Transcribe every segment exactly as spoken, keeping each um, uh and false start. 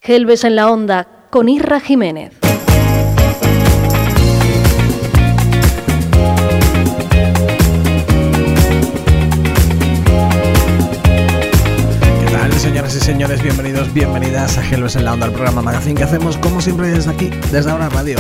Gelbes en la Onda con Irra Jiménez. Señoras y señores, bienvenidos, bienvenidas a Gelbes en la Onda, el programa Magazine que hacemos como siempre desde aquí, desde Ahora Radio.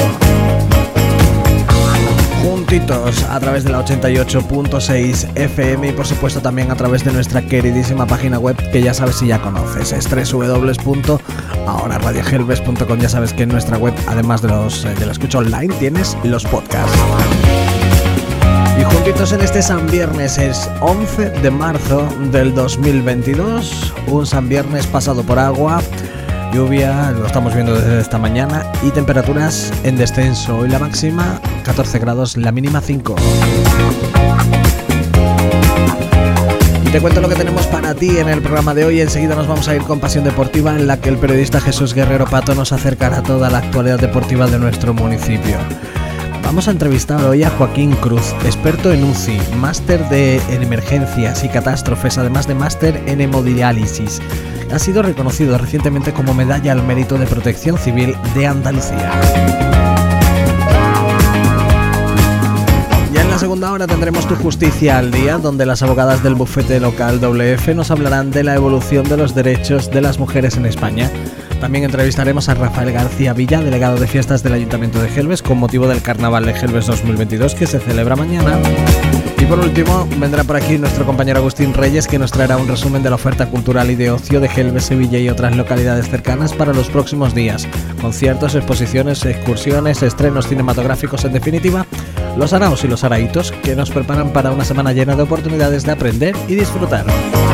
Juntitos a través de la ochenta y ocho punto seis F M y por supuesto también a través de nuestra queridísima página web que ya sabes si ya conoces, es doble u doble u doble u punto ahora radio gelbes punto com. Ya sabes que en nuestra web, además de los de la escucha online, tienes los podcasts. Y juntitos en este San Viernes, es once de marzo del dos mil veintidós, un San Viernes pasado por agua, lluvia, lo estamos viendo desde esta mañana, y temperaturas en descenso. Hoy la máxima catorce grados, la mínima cinco. Y te cuento lo que tenemos para ti en el programa de hoy. Enseguida nos vamos a ir con Pasión Deportiva, en la que el periodista Jesús Guerrero Pato nos acercará toda la actualidad deportiva de nuestro municipio. Vamos a entrevistar hoy a Joaquín Cruz, experto en U C I, máster de, en emergencias y catástrofes, además de máster en hemodiálisis. Ha sido reconocido recientemente como Medalla al Mérito de Protección Civil de Andalucía. Ya en la segunda hora tendremos Tu Justicia al Día, donde las abogadas del bufete local W F nos hablarán de la evolución de los derechos de las mujeres en España. También entrevistaremos a Rafael García Villa, delegado de fiestas del Ayuntamiento de Gelbes, con motivo del Carnaval de Gelbes dos mil veintidós, que se celebra mañana. Y por último, vendrá por aquí nuestro compañero Agustín Reyes, que nos traerá un resumen de la oferta cultural y de ocio de Gelbes, Sevilla y otras localidades cercanas para los próximos días. Conciertos, exposiciones, excursiones, estrenos cinematográficos, en definitiva, los araos y los araitos que nos preparan para una semana llena de oportunidades de aprender y disfrutar.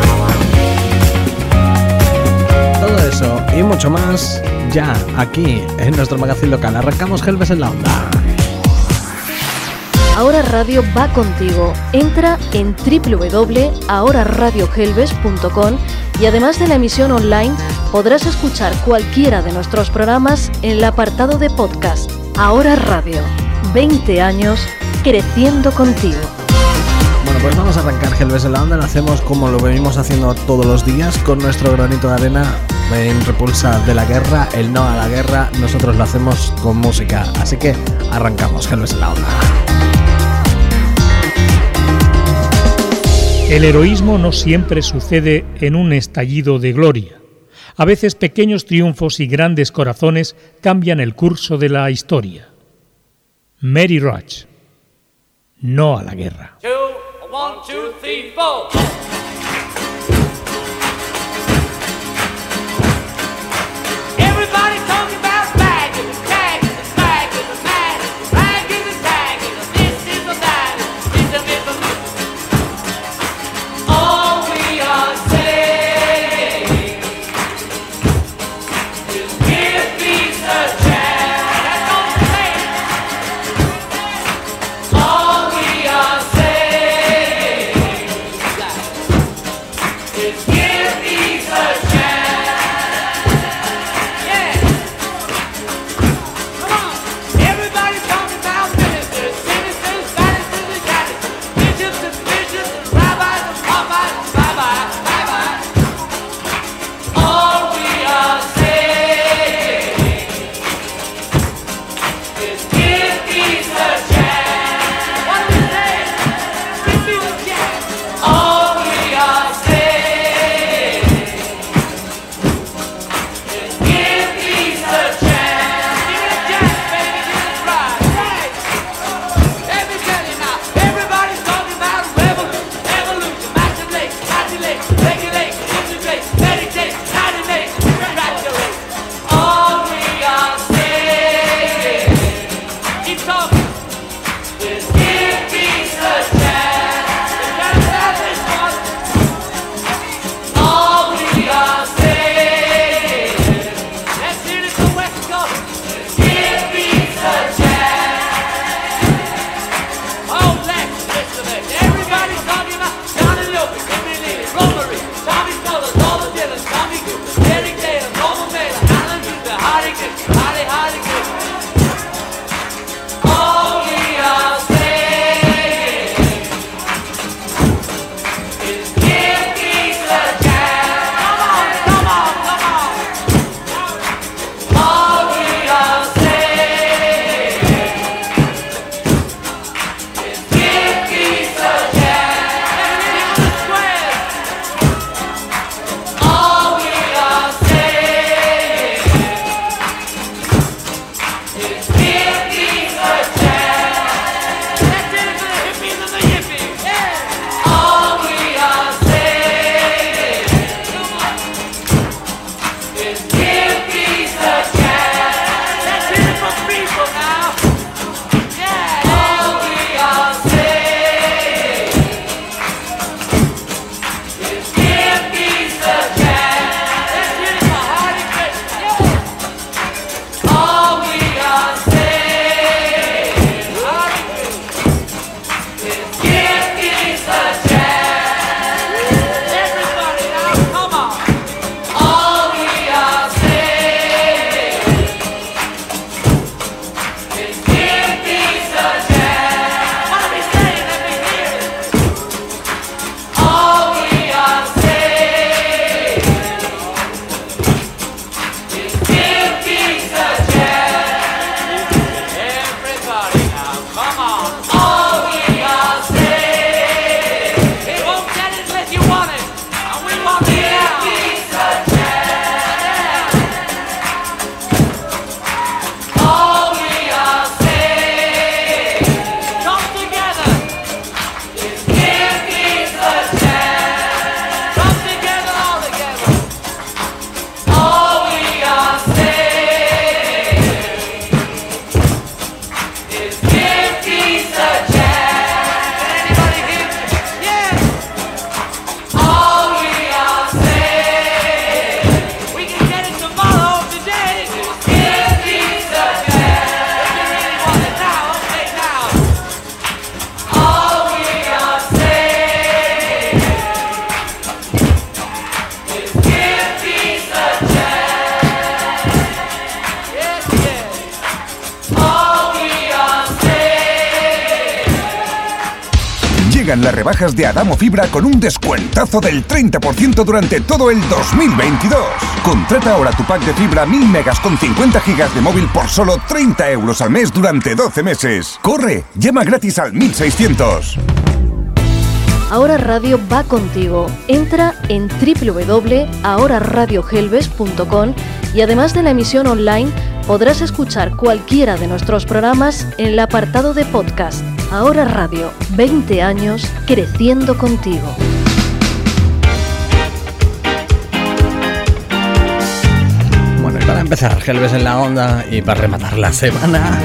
Todo eso y mucho más ya aquí en nuestro magazine local. Arrancamos Gelbes en la Onda. Ahora Radio va contigo. Entra en doble u doble u doble u punto ahora radio gelbes punto com y además de la emisión online podrás escuchar cualquiera de nuestros programas en el apartado de podcast. Ahora Radio, veinte años creciendo contigo. Bueno, pues vamos a arrancar Gelbes en la Onda. Lo hacemos como lo venimos haciendo todos los días, con nuestro granito de arena en repulsa de la guerra, el no a la guerra. Nosotros lo hacemos con música, así que arrancamos Gelbes en la Onda. El heroísmo no siempre sucede en un estallido de gloria. A veces pequeños triunfos y grandes corazones cambian el curso de la historia. Mary Roach. No a la guerra. Two, one, two, three, four. Everybody talking about bagging, tagging, bagging, tagging, bagging and tagging. This is a that, this is a all we are saying is give peace a chance. That's all we're saying. All we are saying. Llegan las rebajas de Adamo Fibra con un descuentazo del treinta por ciento durante todo el dos mil veintidós. Contrata ahora tu pack de fibra mil megas con cincuenta gigas de móvil por solo treinta euros al mes durante doce meses. ¡Corre! Llama gratis al mil seiscientos. Ahora Radio va contigo. Entra en doble u doble u doble u punto ahora radio helves punto com y además de la emisión online podrás escuchar cualquiera de nuestros programas en el apartado de podcast. Ahora Radio, veinte años creciendo contigo. Bueno, y para empezar, Helves en la onda y para rematar la semana,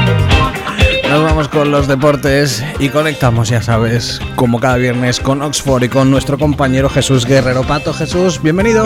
nos vamos con los deportes y conectamos, ya sabes, como cada viernes con Oxford y con nuestro compañero Jesús Guerrero. Pato, Jesús, bienvenido.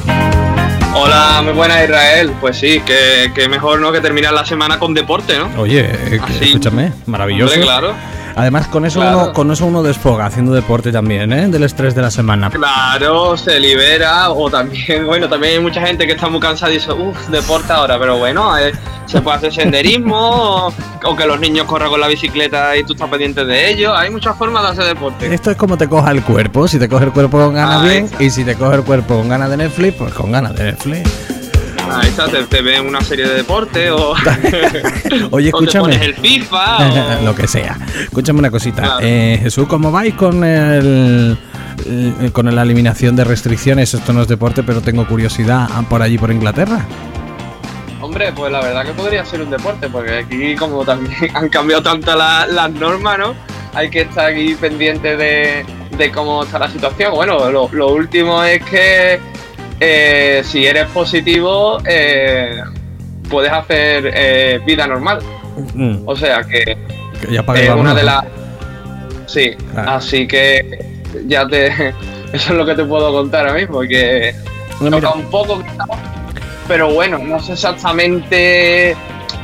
Hola, muy buena Israel. Pues sí, que, que mejor, ¿no?, que terminar la semana con deporte, ¿no? Oye, eh, que, escúchame, maravilloso. Hombre, claro. Además, con eso, claro. uno, con eso uno desfoga haciendo deporte también, ¿eh? Del estrés de la semana. Claro, se libera. O también, bueno, también hay mucha gente que está muy cansada y dice, uff, deporte ahora. Pero bueno, eh, se puede hacer senderismo o, o que los niños corran con la bicicleta y tú estás pendiente de ellos. Hay muchas formas de hacer deporte. Esto es como te coja el cuerpo. Si te coge el cuerpo con ganas, Ahí bien. está. Y si te coge el cuerpo con ganas de Netflix, pues con ganas de Netflix. Ahí está, te, te ven una serie de deporte o, Oye, escúchame. o te pones el FIFA o... Lo que sea. Escúchame una cosita. Claro. Eh, Jesús, ¿cómo vais con el, el con la eliminación de restricciones? Esto no es deporte, pero tengo curiosidad. ¿Por allí, por Inglaterra? Hombre, pues la verdad que podría ser un deporte, porque aquí como también han cambiado tanto la, las normas, ¿no? Hay que estar aquí pendiente de, de cómo está la situación. Bueno, lo, lo último es que eh, si eres positivo, eh, puedes hacer eh, vida normal. Mm. O sea que, Que ya pagué es la una mano. de las... Sí, Claro. así que ya te... Eso es lo que te puedo contar ahora mismo, que No, mira. toca un poco, pero bueno, no sé exactamente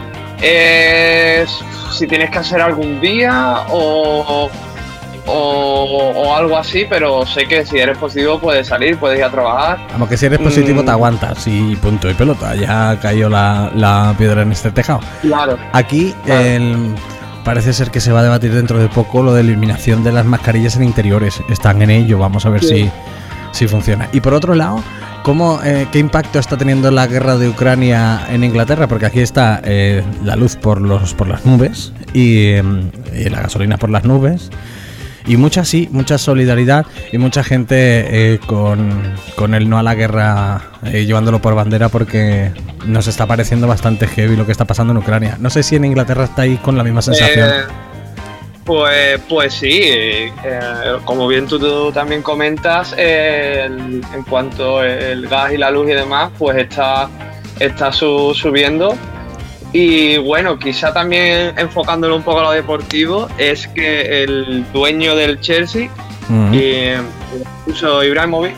eh, si tienes que hacer algún día o, o, o algo así, pero sé que si eres positivo puedes salir, puedes ir a trabajar. Vamos, que si eres positivo Mm. te aguantas y punto y pelota. Ya cayó la, la piedra en este tejado. Claro. Aquí Claro. el, parece ser que se va a debatir dentro de poco lo de eliminación de las mascarillas en interiores. Están en ello, vamos a ver Sí. si, si funciona. Y por otro lado, ¿cómo, eh, ¿qué impacto está teniendo la guerra de Ucrania en Inglaterra? Porque aquí está eh, la luz por, los, por las nubes y, eh, y la gasolina por las nubes. Y mucha, sí, mucha solidaridad y mucha gente eh, con, con el no a la guerra eh, llevándolo por bandera, porque nos está pareciendo bastante heavy lo que está pasando en Ucrania. No sé si en Inglaterra estáis con la misma sensación. Eh, pues, pues sí, eh, como bien tú, tú también comentas, eh, el- en cuanto el gas y la luz y demás, pues está, está su- subiendo. Y bueno, quizá también enfocándolo un poco a lo deportivo, es que el dueño del Chelsea, Mm. y incluso Ibrahimovic,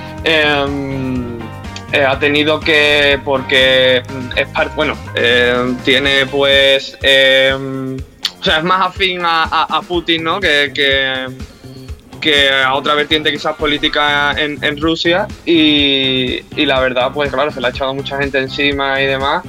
eh, eh, ha tenido que, porque es parte, bueno, eh, tiene pues, eh, o sea, es más afín a, a, a Putin, ¿no? Que, que, que a otra vertiente quizás política en, en Rusia, y, y la verdad, pues claro, se le ha echado mucha gente encima y demás.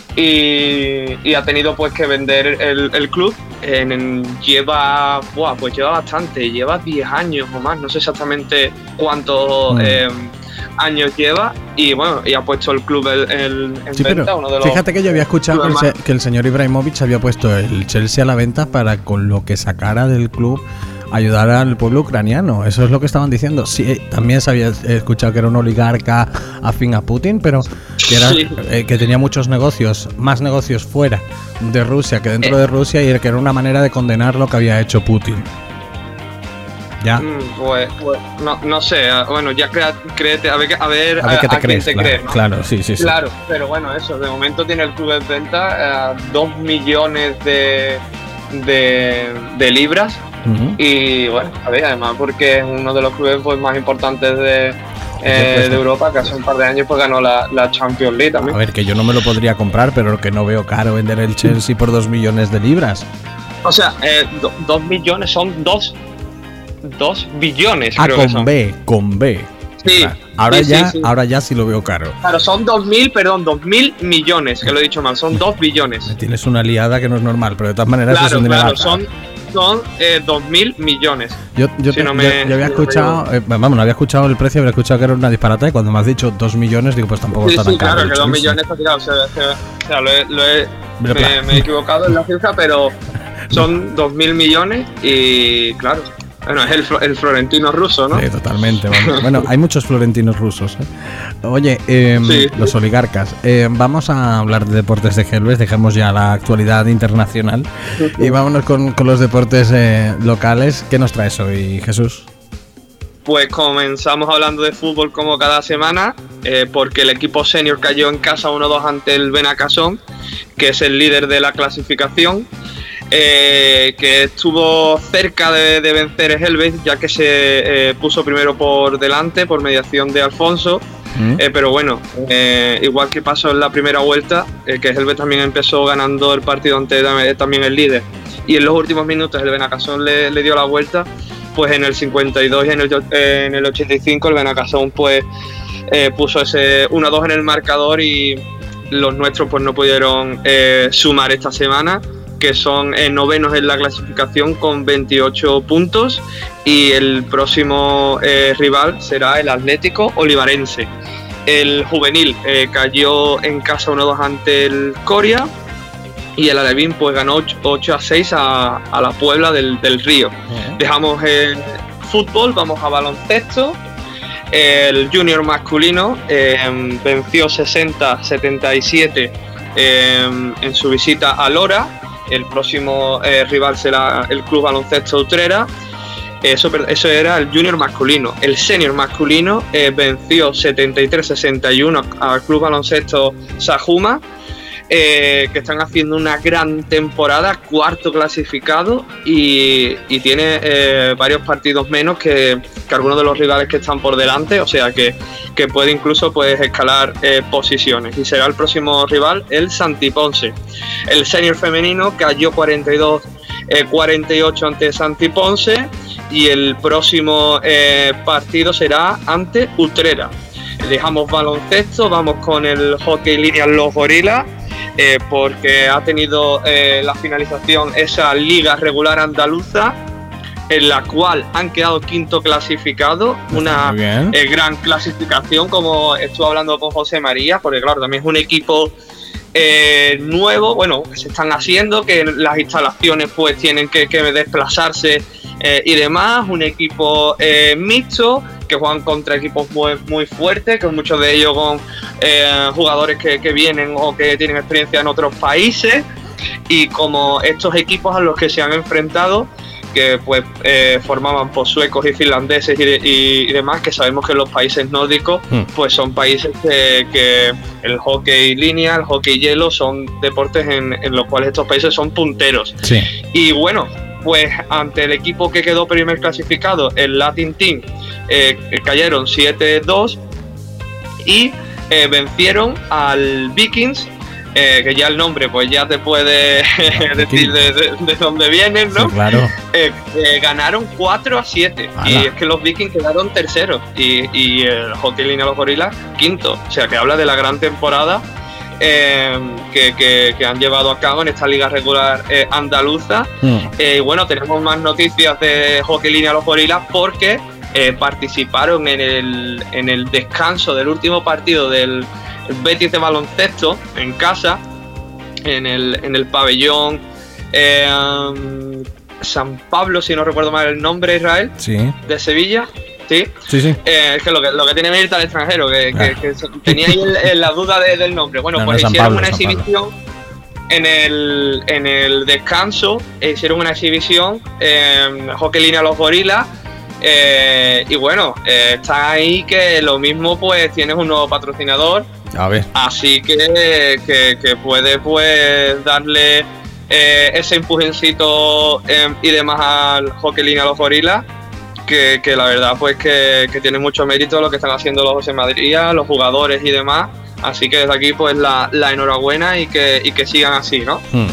Y, y ha tenido pues que vender el, el club. En, en- lleva buah, pues lleva bastante, lleva diez años o más, no sé exactamente cuántos Mm. eh, años lleva, y bueno, y ha puesto el club el- el- en Sí, venta, pero uno de los fíjate que yo había escuchado que el, clubes se- que el señor Ibrahimovic había puesto el Chelsea a la venta para, con lo que sacara del club, ayudar al pueblo ucraniano. Eso es lo que estaban diciendo. Sí, también se había escuchado que era un oligarca afín a Putin, pero que, era, Sí. eh, que tenía muchos negocios, más negocios fuera de Rusia que dentro de Rusia, y que era una manera de condenar lo que había hecho Putin. Ya. Mm, pues, pues, no, no sé, ah, bueno, ya crea- créete, a ver, a ver, A ver qué te a quién crees. te claro, crees, ¿no? claro, sí, sí, sí. Claro, pero bueno, eso, de momento tiene el club en venta eh, dos millones de, de, de libras. Ujú. Y bueno, a ver, además porque es uno de los clubes pues, más importantes de, eh, supuesto. de Europa, que hace un par de años pues ganó la, la Champions League A también. ver, que yo no me lo podría comprar, pero lo que no veo caro vender el Chelsea por dos millones de libras. O sea, eh, do- dos millones son dos, dos billones, Ah, creo que con son. B, con B. Sí, Claro. Ahora sí, sí, ya, sí. ahora ya sí lo veo caro. Claro, son dos mil, perdón, dos mil millones, que lo he dicho mal, son dos billones. Me tienes una liada que no es normal, pero de todas maneras es Claro, un dinero. claro, son son eh, dos mil millones. Yo, yo, si te, no yo, me, yo había escuchado, eh, vamos, no había escuchado el precio, había escuchado que era una disparata y cuando me has dicho dos millones, digo, pues tampoco sí, está tan sí, caro. claro, que dos sí, millones sí. está tirado. O sea, o sea, o sea, lo he, lo he, Pero me, claro. me he equivocado en la cifra, pero son dos mil millones y claro, bueno, es el, el florentino ruso, ¿no? Sí, totalmente. Vamos. Bueno, hay muchos florentinos rusos. ¿eh? Oye, eh, Sí. los oligarcas. Eh, vamos a hablar de deportes de Gelbes, dejemos ya la actualidad internacional y vámonos con, con los deportes eh, locales. ¿Qué nos traes hoy, Jesús? Pues comenzamos hablando de fútbol como cada semana, eh, porque el equipo senior cayó en casa uno dos ante el Benacason, que es el líder de la clasificación. Eh, que estuvo cerca de, de vencer a Helves, ya que se eh, puso primero por delante por mediación de Alfonso. Mm. Eh, pero bueno, eh, igual que pasó en la primera vuelta, eh, que Helves también empezó ganando el partido ante también el líder, y en los últimos minutos el Benacason le, le dio la vuelta. Pues en el cincuenta y dos y en el, eh, en el ochenta y cinco el Benacason pues eh, puso ese uno dos en el marcador, y los nuestros pues no pudieron eh, sumar esta semana, que son eh, novenos en la clasificación con veintiocho puntos, y el próximo eh, rival será el Atlético Olivarense. El juvenil eh, cayó en casa uno dos ante el Coria, y el Alevín pues ganó ocho a seis a, a la Puebla del, del Río. Uh-huh. Dejamos el fútbol, vamos a baloncesto. El junior masculino eh, venció sesenta a setenta y siete eh, en su visita a Lora. El próximo eh, rival será el Club Baloncesto Utrera. Eso, eso era el junior masculino. El senior masculino eh, venció setenta y tres a sesenta y uno al Club Baloncesto Sajuma, eh, que están haciendo una gran temporada, cuarto clasificado, y, y tiene eh, varios partidos menos que, que algunos de los rivales que están por delante, o sea que, que puede incluso pues, escalar eh, posiciones, y será el próximo rival el Santiponce. El senior femenino cayó cuarenta y dos a cuarenta y ocho ante Santiponce, y el próximo eh, partido será ante Utrera. Dejamos baloncesto, vamos con el hockey línea Los Gorilas, eh, porque ha tenido eh, la finalización esa liga regular andaluza, en la cual han quedado quinto clasificado, una eh, gran clasificación, como estuve hablando con José María, porque claro, también es un equipo eh, nuevo, bueno, que se están haciendo, que las instalaciones pues tienen que, que desplazarse eh, y demás, un equipo eh, mixto, que juegan contra equipos muy, muy fuertes, que muchos de ellos con eh, jugadores que, que vienen o que tienen experiencia en otros países, y como estos equipos a los que se han enfrentado, que pues eh, formaban pues, suecos y finlandeses y, de, y, y demás, que sabemos que los países nórdicos mm. pues son países que, que el hockey línea, el hockey hielo son deportes en, en los cuales estos países son punteros. Sí. Y bueno, pues ante el equipo que quedó primer clasificado, el Latin Team, eh, cayeron siete dos y eh, vencieron al Vikings. Eh, que ya el nombre pues ya te puede decir de, de, de dónde vienen, ¿no? Sí, claro. Eh, eh, ganaron cuatro a siete. ¡Hala! Y es que los Vikings quedaron terceros y, y el hockey línea Los Gorilas quinto. O sea que habla de la gran temporada eh, que, que, que han llevado a cabo en esta liga regular eh, andaluza. Mm. Eh, y bueno, tenemos más noticias de hockey línea Los Gorilas porque eh, participaron en el, en el descanso del último partido del el Betis de baloncesto en casa, en el, en el pabellón eh, um, San Pablo, si no recuerdo mal el nombre, Israel, sí. de Sevilla. Sí, sí, sí. Eh, es que lo que lo que tiene que irte al extranjero, que, ah. que, que tenía ahí el, el, la duda de, del nombre. Bueno, no, pues no hicieron Pablo, una exhibición en el, en el descanso, hicieron una exhibición en hockey línea Los Gorilas. Eh, y bueno, eh, está ahí que lo mismo pues tienes un nuevo patrocinador. A ver. Así que, que, que puedes pues darle eh, ese empujoncito eh, y demás al hockey línea Los Gorilas, que, que la verdad pues que, que tiene mucho mérito lo que están haciendo los José Madrid, los jugadores y demás. Así que desde aquí pues la, la enhorabuena y que, y que sigan así, ¿no? Hmm.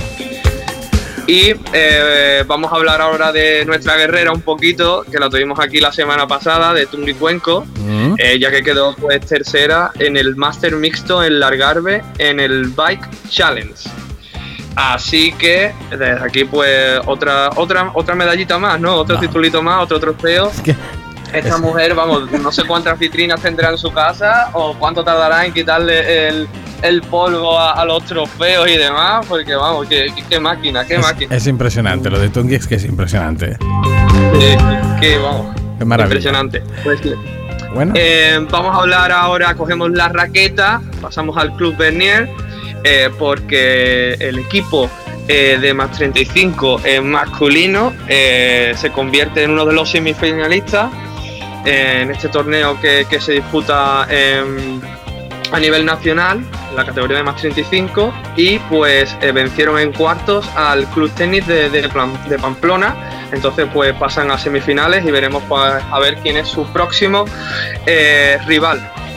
Y eh, vamos a hablar ahora de nuestra guerrera un poquito, que la tuvimos aquí la semana pasada, de Tungui Cuenco, uh-huh. eh, ya que quedó pues tercera en el Máster Mixto en Largarve en el Bike Challenge. Así que desde aquí pues otra otra otra medallita más, ¿no? Otro No. titulito más, otro trofeo. Es que Esta es- mujer, vamos, no sé cuántas vitrinas tendrá en su casa o cuánto tardará en quitarle el, el polvo a, a los trofeos y demás, porque vamos, qué, qué, qué máquina, qué es, máquina. es impresionante, lo de Tungi es que es impresionante. Eh, qué, vamos, Qué maravilla. impresionante. Pues, sí. Bueno, Eh, vamos a hablar ahora, cogemos la raqueta, pasamos al Club Bernier, eh, porque el equipo eh, de más treinta y cinco eh, masculino eh, se convierte en uno de los semifinalistas eh, en este torneo que, que se disputa eh, a nivel nacional, en la categoría de más treinta y cinco, y pues eh, vencieron en cuartos al Club Tenis de, de, Plan- de Pamplona. Entonces pues pasan a semifinales y veremos pues, a ver quién es su próximo eh, rival.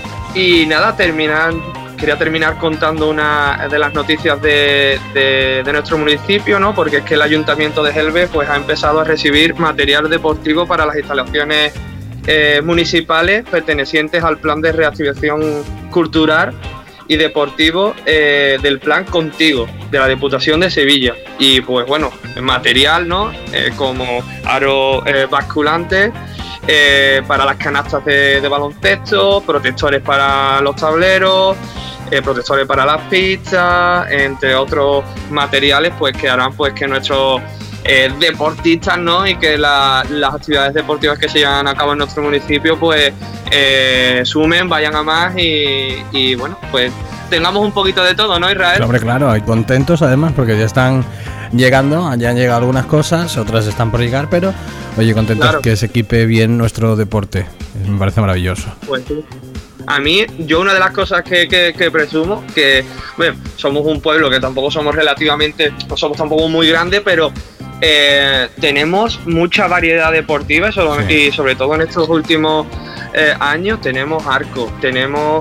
Y nada, terminar, quería terminar contando una de las noticias de, de, de nuestro municipio, ¿no? Porque es que el Ayuntamiento de Gelbe pues, ha empezado a recibir material deportivo para las instalaciones eh, municipales pertenecientes al plan de reactivación cultural y deportivo eh, del plan Contigo, de la Diputación de Sevilla. Y pues bueno, material, ¿no? Eh, como aros eh, basculantes eh, para las canastas de, de baloncesto, protectores para los tableros, eh, protectores para las pistas, entre otros materiales pues que harán pues que nuestros eh, deportistas, ¿no? Y que la, las actividades deportivas que se llevan a cabo en nuestro municipio pues eh, sumen, vayan a más y, y bueno, pues tengamos un poquito de todo, ¿no, Israel? hombre, claro, y contentos además porque ya están llegando, ya han llegado algunas cosas, otras están por llegar, pero oye, contentos Claro. que se equipe bien nuestro deporte. Me parece maravilloso. Pues sí. A mí, yo una de las cosas que, que, que presumo, que bueno, somos un pueblo que tampoco somos relativamente, no somos tampoco muy grande, pero eh, tenemos mucha variedad deportiva sobre- Sí. y sobre todo en estos últimos eh, años tenemos arco, tenemos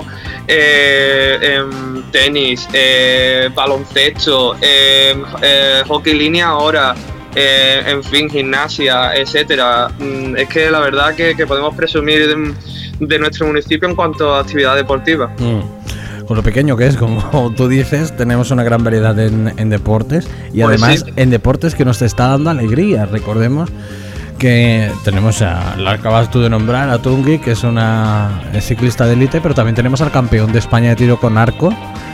eh, em, tenis, eh, baloncesto, em, eh, hockey línea ahora, eh, en fin, gimnasia, etcétera. Mm, Es que la verdad que, que podemos presumir de, de nuestro municipio en cuanto a actividad deportiva. Mm. Con lo pequeño que es, como tú dices, tenemos una gran variedad en, en deportes y Pues además sí. en deportes que nos está dando alegría. Recordemos que tenemos a, la acabas tú de nombrar, a Tungi, que es una es ciclista de élite, pero también tenemos al campeón de España de tiro con arco,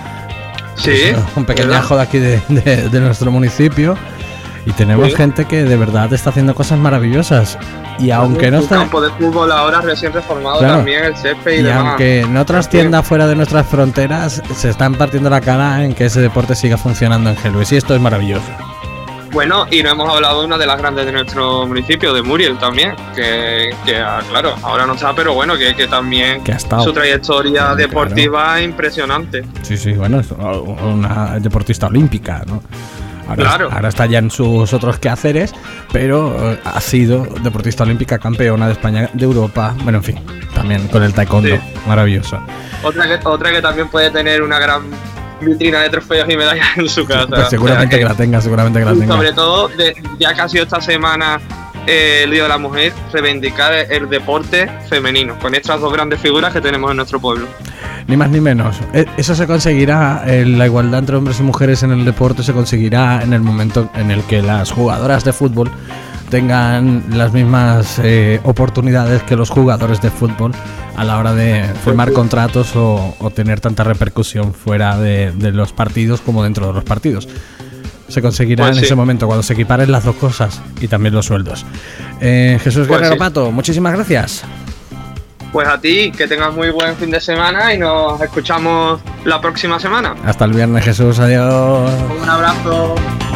Sí, es un pequeñajo de aquí de, de- de nuestro municipio, y tenemos Sí. gente que de verdad está haciendo cosas maravillosas. Y aunque no un está, campo de fútbol ahora recién reformado Claro. también, el césped y, y demás. aunque en otras tiendas fuera de nuestras fronteras se están partiendo la cara en que ese deporte siga funcionando en Gelbe, y esto es maravilloso. Bueno, y no hemos hablado de una de las grandes de nuestro municipio, de Muriel también, que, que ah, claro, ahora no está, pero bueno, que, que también Que ha estado. su trayectoria Claro. deportiva es impresionante. Sí, sí, bueno, es una deportista olímpica, ¿no? Ahora, Claro. ahora está ya en sus otros quehaceres, pero eh, ha sido deportista olímpica, campeona de España, de Europa, bueno, en fin, también con el taekwondo, Sí. maravilloso. Otra que, otra que también puede tener una gran vitrina de trofeos y medallas en su casa. Pues seguramente O sea que la tenga, seguramente que la y tenga. sobre todo, de- ya que ha sido esta semana eh, el Día de la Mujer, reivindicar el deporte femenino, con estas dos grandes figuras que tenemos en nuestro pueblo. Ni más ni menos. E- Eso se conseguirá, eh, la igualdad entre hombres y mujeres en el deporte se conseguirá en el momento en el que las jugadoras de fútbol tengan las mismas eh, oportunidades que los jugadores de fútbol a la hora de firmar contratos o, o tener tanta repercusión fuera de, de los partidos como dentro de los partidos. Se conseguirá Pues en sí. ese momento cuando se equiparen las dos cosas y también los sueldos. Eh, Jesús Pues Guerrero sí. Pato, muchísimas gracias. Pues a ti, que tengas muy buen fin de semana y nos escuchamos la próxima semana. Hasta el viernes, Jesús. Adiós. Un abrazo.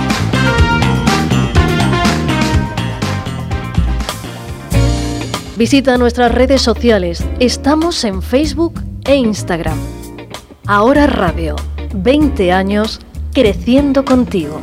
Visita nuestras redes sociales. Estamos en Facebook e Instagram. Ahora Radio. veinte años creciendo contigo.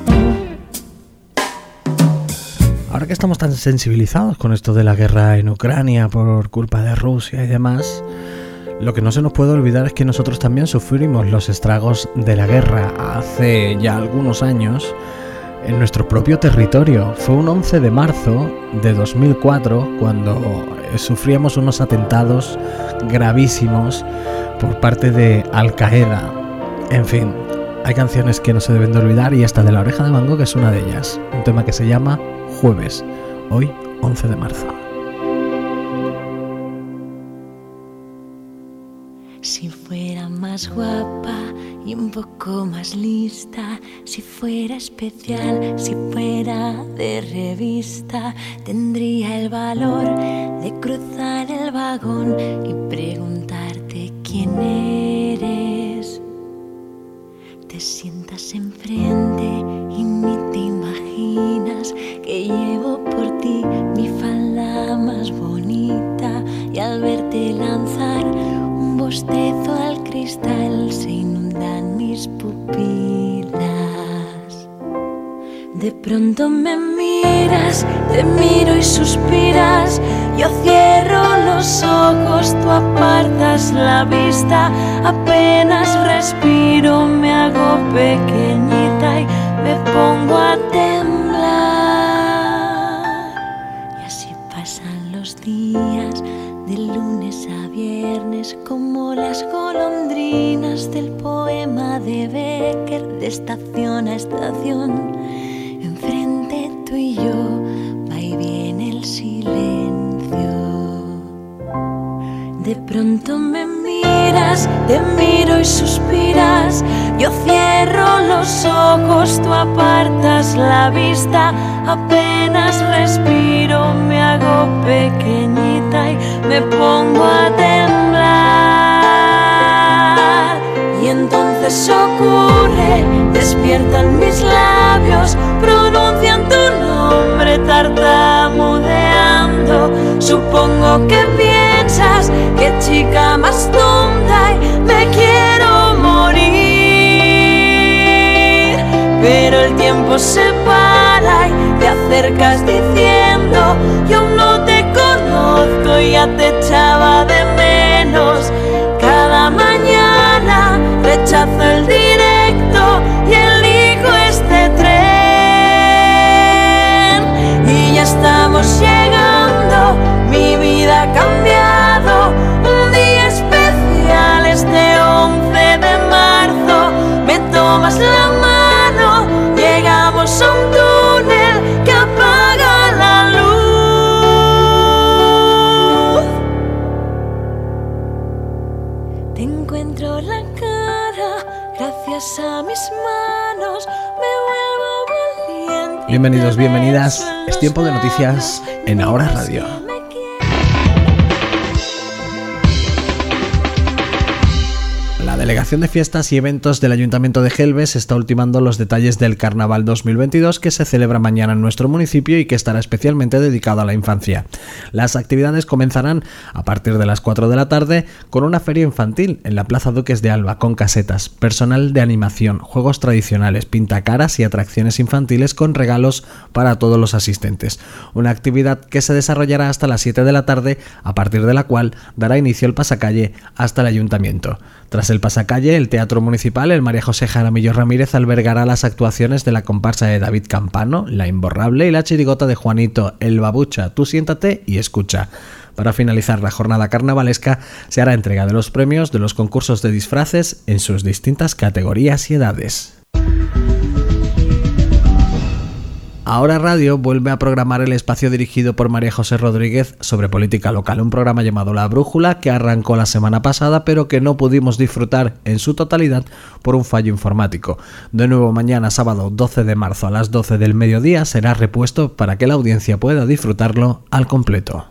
Ahora que estamos tan sensibilizados con esto de la guerra en Ucrania por culpa de Rusia y demás, lo que no se nos puede olvidar es que nosotros también sufrimos los estragos de la guerra hace ya algunos años en nuestro propio territorio. Fue un once de marzo de dos mil cuatro cuando eh, sufríamos unos atentados gravísimos por parte de Al Qaeda. En fin, Hay canciones que no se deben de olvidar y esta de La Oreja de Van Gogh es una de ellas. Un tema que se llama Jueves, hoy once de marzo. Si fuera más guapa y un poco más lista, si fuera especial, si fuera de revista, tendría el valor de cruzar el vagón y preguntarte quién eres. Te sientas enfrente y ni te imaginas que llevo por ti mi falda más bonita, y al verte lanzar un bostezo al cristal se inundan mis pupilas. De pronto me miras, te miro y suspiras, yo cierro los ojos, tú apartas la vista, apenas respiro, me hago pequeñita y me pongo a temblar. Y así pasan los días, de lunes a viernes, como las golondrinas del poema de Becker, de estación a estación. Enfrente tú y yo, va y viene el silencio. De pronto me miras, te miro y suspiras, yo cierro los ojos, tú apartas la vista, apenas respiro, me hago pequeñita y me pongo a temblar. Y entonces ocurre, despiertan mis labios, pronuncian tu nombre tartamudeando. Supongo que piensas, qué chica más tonta, y me quiero morir. Pero el tiempo se para y te acercas diciendo, yo no te conozco, ya te echaba de menos. Cada mañana rechazo el directo y elijo este tren. Y ya estamos llegando, mi vida ha cambiado. Un día especial este once de marzo. Me tomas la mano, llegamos a un túnel que apaga la luz. Te encuentro la cara, gracias a mis manos me vuelvo valiente. Bienvenidos, bienvenidas. Es tiempo de noticias en Ahora Radio. La Delegación de Fiestas y Eventos del Ayuntamiento de Gelbes está ultimando los detalles del Carnaval dos mil veintidós que se celebra mañana en nuestro municipio y que estará especialmente dedicado a la infancia. Las actividades comenzarán a partir de las cuatro de la tarde con una feria infantil en la Plaza Duques de Alba con casetas, personal de animación, juegos tradicionales, pintacaras y atracciones infantiles con regalos para todos los asistentes. Una actividad que se desarrollará hasta las siete de la tarde, a partir de la cual dará inicio el pasacalle hasta el Ayuntamiento. Tras el pasacalle, el Teatro Municipal, el María José Jaramillo Ramírez, albergará las actuaciones de la comparsa de David Campano, La Imborrable, y la chirigota de Juanito, El Babucha. Tú siéntate y escucha. Para finalizar la jornada carnavalesca, se hará entrega de los premios de los concursos de disfraces en sus distintas categorías y edades. Ahora Radio vuelve a programar el espacio dirigido por María José Rodríguez sobre política local, un programa llamado La Brújula que arrancó la semana pasada pero que no pudimos disfrutar en su totalidad por un fallo informático. De nuevo mañana sábado doce de marzo a las doce del mediodía será repuesto para que la audiencia pueda disfrutarlo al completo.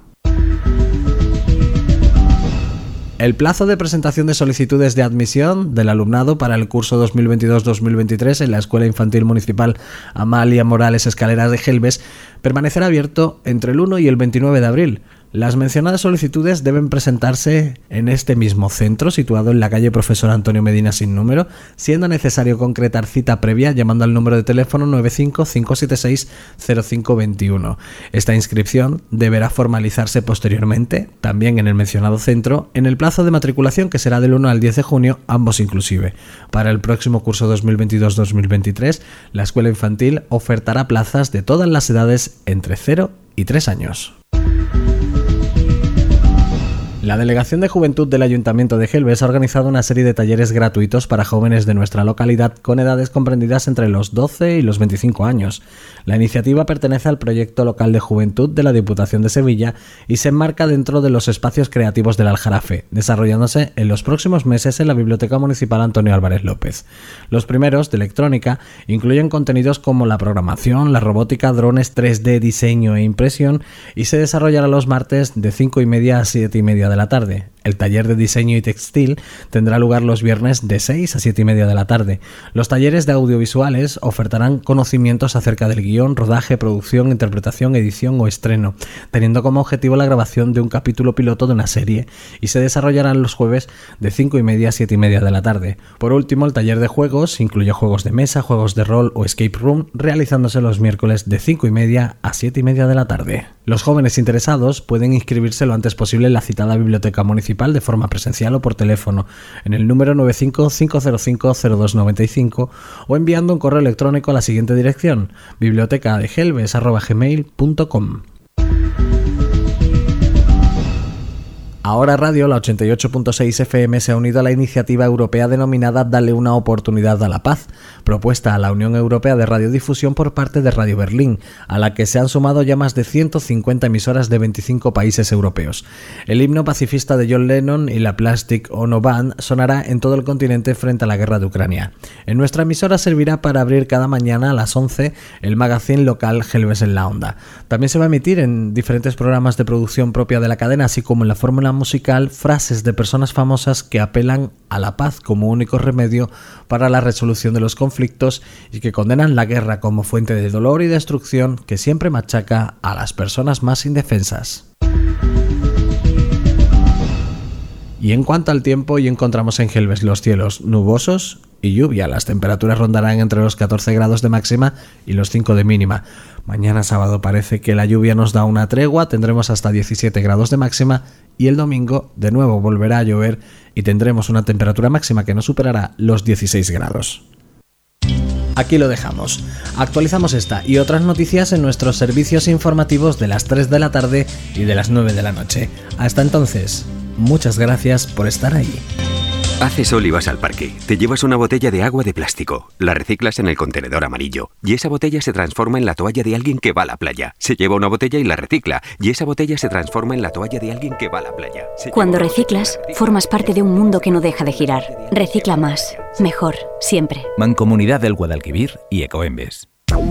El plazo de presentación de solicitudes de admisión del alumnado para el curso dos mil veintidós dos mil veintitrés en la Escuela Infantil Municipal Amalia Morales Escaleras de Gelbes permanecerá abierto entre el uno y el veintinueve de abril. Las mencionadas solicitudes deben presentarse en este mismo centro, situado en la calle Profesor Antonio Medina sin número, siendo necesario concretar cita previa llamando al número de teléfono nueve cinco cinco siete seis cero cinco dos uno. Esta inscripción deberá formalizarse posteriormente, también en el mencionado centro, en el plazo de matriculación que será del uno al diez de junio, ambos inclusive. Para el próximo curso dos mil veintidós dos mil veintitrés, la escuela infantil ofertará plazas de todas las edades entre cero y tres años. La Delegación de Juventud del Ayuntamiento de Gelbes ha organizado una serie de talleres gratuitos para jóvenes de nuestra localidad con edades comprendidas entre los doce y los veinticinco años. La iniciativa pertenece al proyecto local de juventud de la Diputación de Sevilla y se enmarca dentro de los espacios creativos del Aljarafe, desarrollándose en los próximos meses en la Biblioteca Municipal Antonio Álvarez López. Los primeros, de electrónica, incluyen contenidos como la programación, la robótica, drones tres D, diseño e impresión, y se desarrollará los martes de cinco y media a siete y media de la tarde. El taller de diseño y textil tendrá lugar los viernes de seis a siete y media de la tarde. Los talleres de audiovisuales ofertarán conocimientos acerca del guión, rodaje, producción, interpretación, edición o estreno, teniendo como objetivo la grabación de un capítulo piloto de una serie, y se desarrollarán los jueves de cinco y media a siete y media de la tarde. Por último, el taller de juegos incluye juegos de mesa, juegos de rol o escape room, realizándose los miércoles de cinco y media a siete y media de la tarde. Los jóvenes interesados pueden inscribirse lo antes posible en la citada biblioteca municipal de forma presencial o por teléfono en el número nueve cinco cinco cero cinco cero dos nueve cinco o enviando un correo electrónico a la siguiente dirección: biblioteca de gelbes arroba gmail punto com. Ahora Radio, la ochenta y ocho punto seis F M, se ha unido a la iniciativa europea denominada Dale una oportunidad a la paz, propuesta a la Unión Europea de Radiodifusión por parte de Radio Berlín, a la que se han sumado ya más de ciento cincuenta emisoras de veinticinco países europeos. El himno pacifista de John Lennon y la Plastic Ono Band sonará en todo el continente frente a la guerra de Ucrania. En nuestra emisora servirá para abrir cada mañana a las once el magazine local Gelbes en la Onda. También se va a emitir en diferentes programas de producción propia de la cadena, así como en la fórmula musical, frases de personas famosas que apelan a la paz como único remedio para la resolución de los conflictos y que condenan la guerra como fuente de dolor y destrucción que siempre machaca a las personas más indefensas. Y en cuanto al tiempo, hoy encontramos en Gelbes los cielos nubosos y lluvia. Las temperaturas rondarán entre los catorce grados de máxima y los cinco de mínima. Mañana sábado parece que la lluvia nos da una tregua, tendremos hasta diecisiete grados de máxima, y el domingo de nuevo volverá a llover y tendremos una temperatura máxima que no superará los dieciséis grados. Aquí lo dejamos. Actualizamos esta y otras noticias en nuestros servicios informativos de las tres de la tarde y de las nueve de la noche. Hasta entonces, muchas gracias por estar ahí. Hace sol y vas al parque. Te llevas una botella de agua de plástico. La reciclas en el contenedor amarillo. Y esa botella se transforma en la toalla de alguien que va a la playa. Se lleva una botella y la recicla. Y esa botella se transforma en la toalla de alguien que va a la playa. Cuando reciclas, formas parte de un mundo que no deja de girar. Recicla más. Mejor. Siempre. Mancomunidad del Guadalquivir y Ecoembes.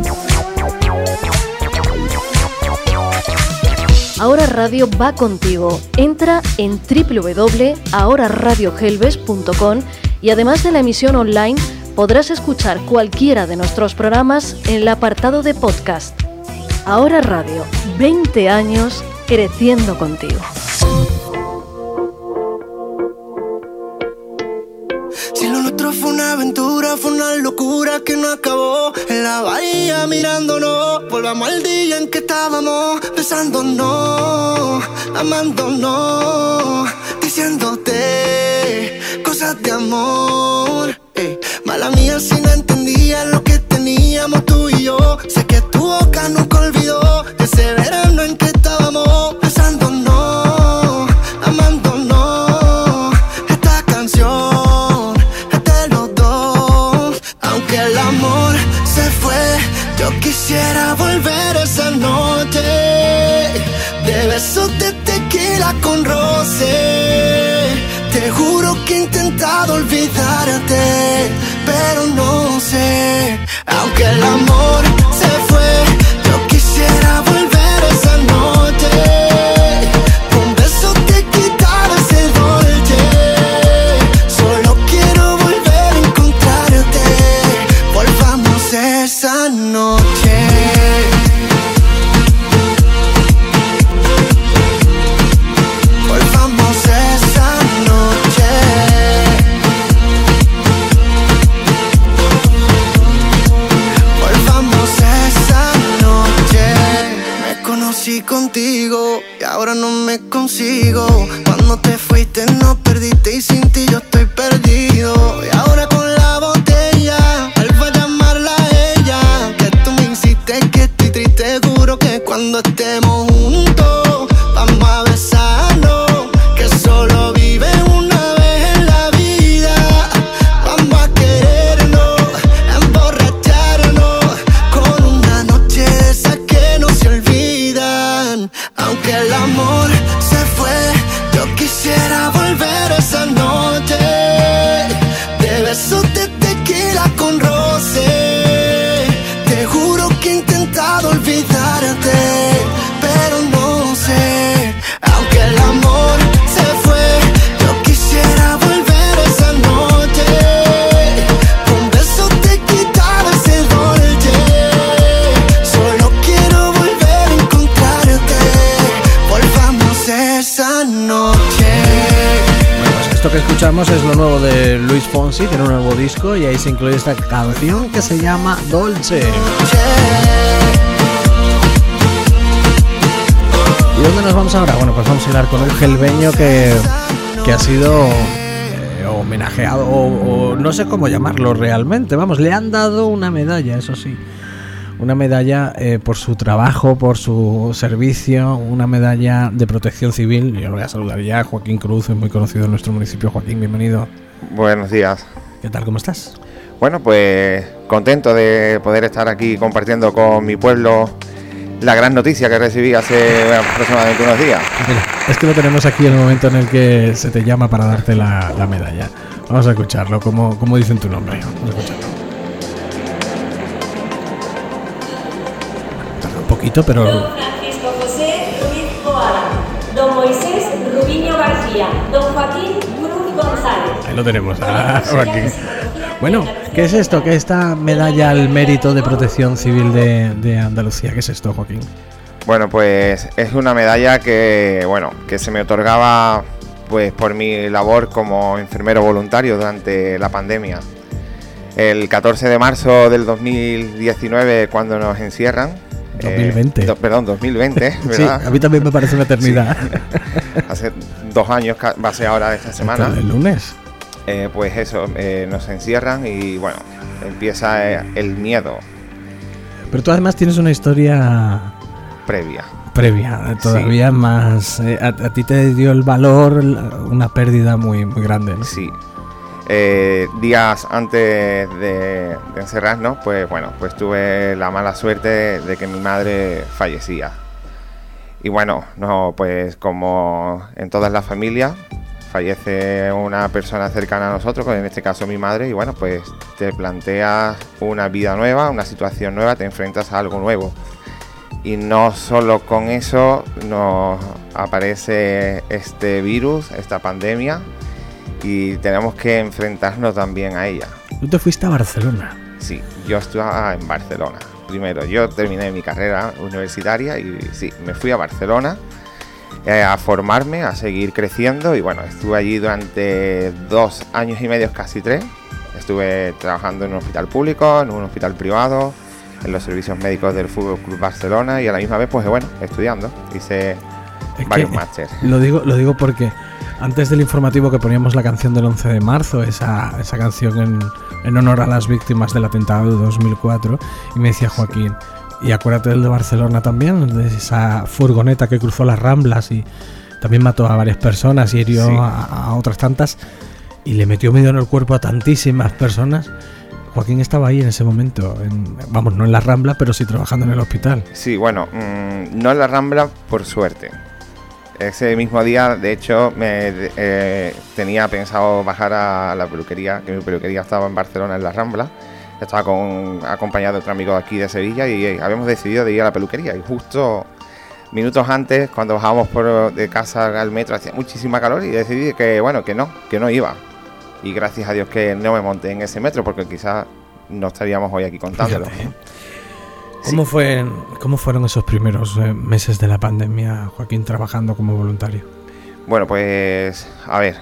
Ahora Radio va contigo. Entra en doble u doble u doble u punto ahora radio gelbes punto com y además de la emisión online podrás escuchar cualquiera de nuestros programas en el apartado de podcast. Ahora Radio, veinte años creciendo contigo. Si lo nuestro fue una aventura, fue una locura que no acabó. En la bahía mirándonos, volvamos al día en que estábamos besándonos, amándonos, diciéndote cosas de amor. Ey, mala mía si no entendía lo que teníamos tú y yo. Sé que tu boca nunca olvidó ese verano en que estábamos besándonos, amándonos. Esta canción es de los dos. Aunque el amor se fue, yo quisiera volver esa noche de besos de tequila con roce. Te juro que he intentado olvidarte, pero no sé. Aunque el amor se fue, yo quisiera volver esa noche con besos de quitar ese dolce. Solo quiero volver a encontrarte. Volvamos esa noche. Contigo y ahora no me consigo. Cuando te fuiste nos perdiste y sin ti yo estoy perdido. Y ahora con la botella vuelvo a llamarla a ella. Que tú me insistes que estoy triste. Juro que cuando estemos juntos vamos a besarnos. Que solo Esto que escuchamos es lo nuevo de Luis Fonsi, tiene un nuevo disco y ahí se incluye esta canción que se llama Dolce. ¿Y dónde nos vamos ahora? Bueno, pues vamos a hablar con un gelbeño que, que ha sido eh, homenajeado, o, o no sé cómo llamarlo realmente, vamos, le han dado una medalla, eso sí. Una medalla eh, por su trabajo, por su servicio, una medalla de protección civil. Yo lo voy a saludar ya, Joaquín Cruz, es muy conocido en nuestro municipio. Joaquín, bienvenido. Buenos días. ¿Qué tal, cómo estás? Bueno, pues contento de poder estar aquí compartiendo con mi pueblo la gran noticia que recibí hace bueno, aproximadamente unos días. Mira, es que lo tenemos aquí en el momento en el que se te llama para darte la, la medalla. Vamos a escucharlo, como, como dicen tu nombre. Vamos a escucharlo. Poquito, pero... Don Francisco José Ruiz Boada, don Moisés Rubiño García, don Joaquín Cruz González. Ahí lo tenemos, ah, Joaquín. Bueno, ¿qué es esto? ¿Qué es esta medalla al mérito de protección civil de, de Andalucía? ¿Qué es esto, Joaquín? Bueno, pues es una medalla que, bueno, que se me otorgaba pues por mi labor como enfermero voluntario durante la pandemia. El catorce de marzo del dos mil diecinueve, cuando nos encierran, dos mil veinte. Eh, do, perdón, dos mil veinte, ¿verdad? Sí, a mí también me parece una eternidad. Sí. Hace dos años, va a ser ahora esta semana. ¿El lunes? Eh, pues eso, eh, nos encierran y bueno, empieza eh, el miedo. Pero tú además tienes una historia... Previa. Previa, todavía sí. Más... Eh, a, a ti te dio el valor una pérdida muy, muy grande, ¿no? Sí. Eh, días antes de, de encerrarnos, pues bueno, pues tuve la mala suerte de que mi madre fallecía. Y bueno, no, pues como en todas las familias, fallece una persona cercana a nosotros, en este caso mi madre, y bueno, pues te planteas una vida nueva, una situación nueva, te enfrentas a algo nuevo. Y no solo con eso nos aparece este virus, esta pandemia, y tenemos que enfrentarnos también a ella. ¿Tú te fuiste a Barcelona? Sí, yo estuve en Barcelona. Primero, yo terminé mi carrera universitaria y sí, me fui a Barcelona eh, a formarme, a seguir creciendo y bueno, estuve allí durante dos años y medio, casi tres. Estuve trabajando en un hospital público, en un hospital privado, en los servicios médicos del Fútbol Club Barcelona y a la misma vez, pues bueno, estudiando. Hice es varios másteres. Lo digo, lo digo porque antes del informativo que poníamos la canción del once de marzo, esa, esa canción en, en honor a las víctimas del atentado de dos mil cuatro, y me decía Joaquín, y acuérdate del de Barcelona también, de esa furgoneta que cruzó las Ramblas y también mató a varias personas y hirió sí. a, a otras tantas, y le metió miedo en el cuerpo a tantísimas personas. Joaquín estaba ahí en ese momento, en, vamos, no en la Rambla, pero sí trabajando en el hospital. Sí, bueno, mmm, no en la Rambla, por suerte. Ese mismo día, de hecho, me eh, tenía pensado bajar a la peluquería, que mi peluquería estaba en Barcelona, en la Rambla. Estaba con, acompañado de otro amigo de aquí de Sevilla y eh, habíamos decidido de ir a la peluquería. Y justo minutos antes, cuando bajábamos por, de casa al metro, hacía muchísima calor y decidí que, bueno, que no, que no iba. Y gracias a Dios que no me monté en ese metro, porque quizás no estaríamos hoy aquí contándolo. Fíjate, ¿eh? ¿Cómo, sí. fue, ¿Cómo fueron esos primeros eh, meses de la pandemia, Joaquín, trabajando como voluntario? Bueno, pues, a ver,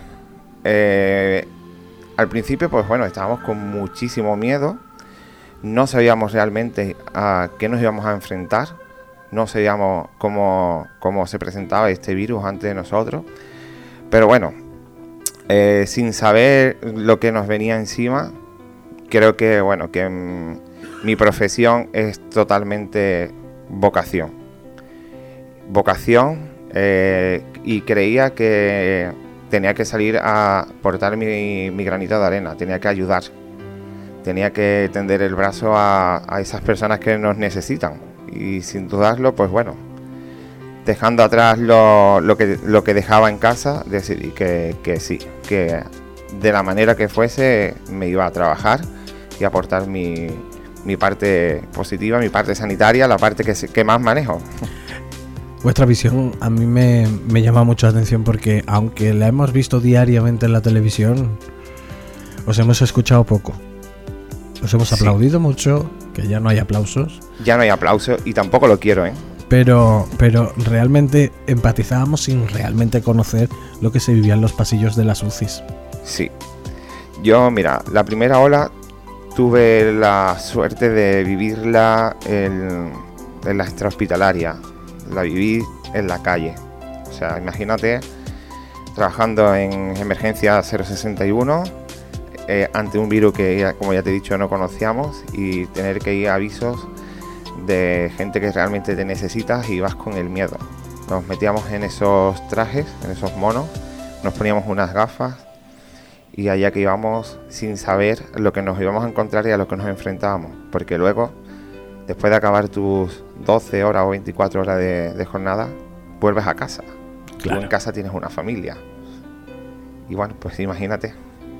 eh, al principio, pues bueno, estábamos con muchísimo miedo, no sabíamos realmente a qué nos íbamos a enfrentar, no sabíamos cómo, cómo se presentaba este virus ante de nosotros, pero bueno, eh, sin saber lo que nos venía encima, creo que, bueno, que... Mm, mi profesión es totalmente vocación. Vocación eh, y creía que tenía que salir a aportar mi, mi granito de arena, tenía que ayudar, tenía que tender el brazo a, a esas personas que nos necesitan. Y sin dudarlo, pues bueno, dejando atrás lo, lo, que, lo que dejaba en casa, decidí que, que sí, que de la manera que fuese me iba a trabajar y aportar mi... mi parte positiva, mi parte sanitaria, la parte que, que más manejo. Vuestra visión a mí me, me llama mucho la atención porque aunque la hemos visto diariamente en la televisión, os hemos escuchado poco. Os hemos aplaudido sí. mucho, que ya no hay aplausos. Ya no hay aplausos y tampoco lo quiero, ¿eh? pero, pero realmente empatizábamos sin realmente conocer lo que se vivía en los pasillos de las U C Is. Sí. Yo, mira, la primera ola tuve la suerte de vivirla en, en la extrahospitalaria. La viví en la calle. O sea, imagínate trabajando en emergencia cero sesenta y uno eh, ante un virus que, ya, como ya te he dicho, no conocíamos, y tener que ir a avisos de gente que realmente te necesitas y vas con el miedo. Nos metíamos en esos trajes, en esos monos, nos poníamos unas gafas y allá que íbamos sin saber lo que nos íbamos a encontrar y a lo que nos enfrentábamos, porque luego, después de acabar tus doce horas o veinticuatro horas de, de jornada, vuelves a casa. Claro. Tú en casa tienes una familia. Y bueno, pues imagínate.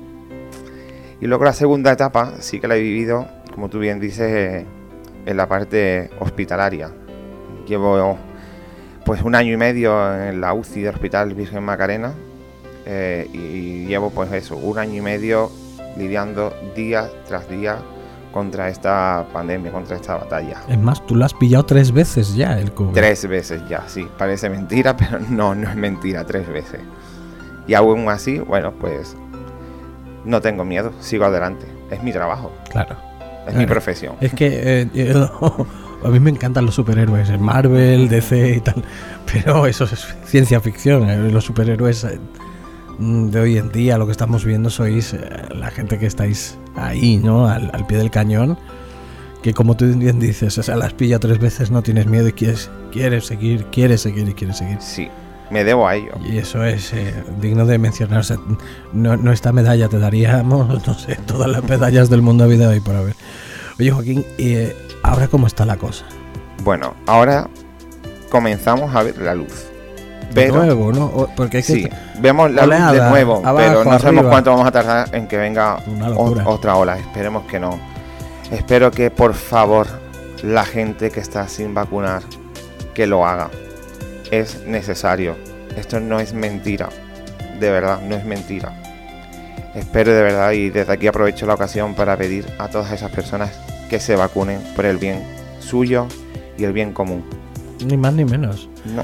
Y luego la segunda etapa sí que la he vivido, como tú bien dices, en la parte hospitalaria. Llevo pues un año y medio en la U C I del Hospital Virgen Macarena, eh, y llevo pues eso, un año y medio lidiando día tras día contra esta pandemia, contra esta batalla. Es más, tú lo has pillado tres veces ya, el COVID. Tres veces ya, sí. Parece mentira, pero no, no es mentira, tres veces. Y aún así, bueno, pues no tengo miedo, sigo adelante. Es mi trabajo. Claro. Es claro. mi profesión. Es que eh, yo, a mí me encantan los superhéroes, el Marvel, D C y tal, pero eso es ciencia ficción. Eh, los superhéroes eh, de hoy en día, lo que estamos viendo, sois eh, la gente que estáis ahí, ¿no? Al, al pie del cañón, que como tú bien dices, o sea, las pilla tres veces, no tienes miedo y quieres, quieres seguir, quieres seguir y quieres seguir. Sí, me debo a ello. Y eso es eh, digno de mencionar. O sea, no, no esta medalla te daríamos, no sé, todas las medallas del mundo habido hoy por haber. Oye, Joaquín, eh, ¿ahora cómo está la cosa? Bueno, ahora comenzamos a ver la luz. Pero, de nuevo, ¿no? O, porque es que sí, vemos la oleada, luz de nuevo, abajo, pero no sabemos arriba. cuánto vamos a tardar en que venga o, otra ola. Esperemos que no. Espero que, por favor, la gente que está sin vacunar, que lo haga. Es necesario. Esto no es mentira. De verdad, no es mentira. Espero de verdad, y desde aquí aprovecho la ocasión para pedir a todas esas personas que se vacunen por el bien suyo y el bien común. Ni más ni menos. No.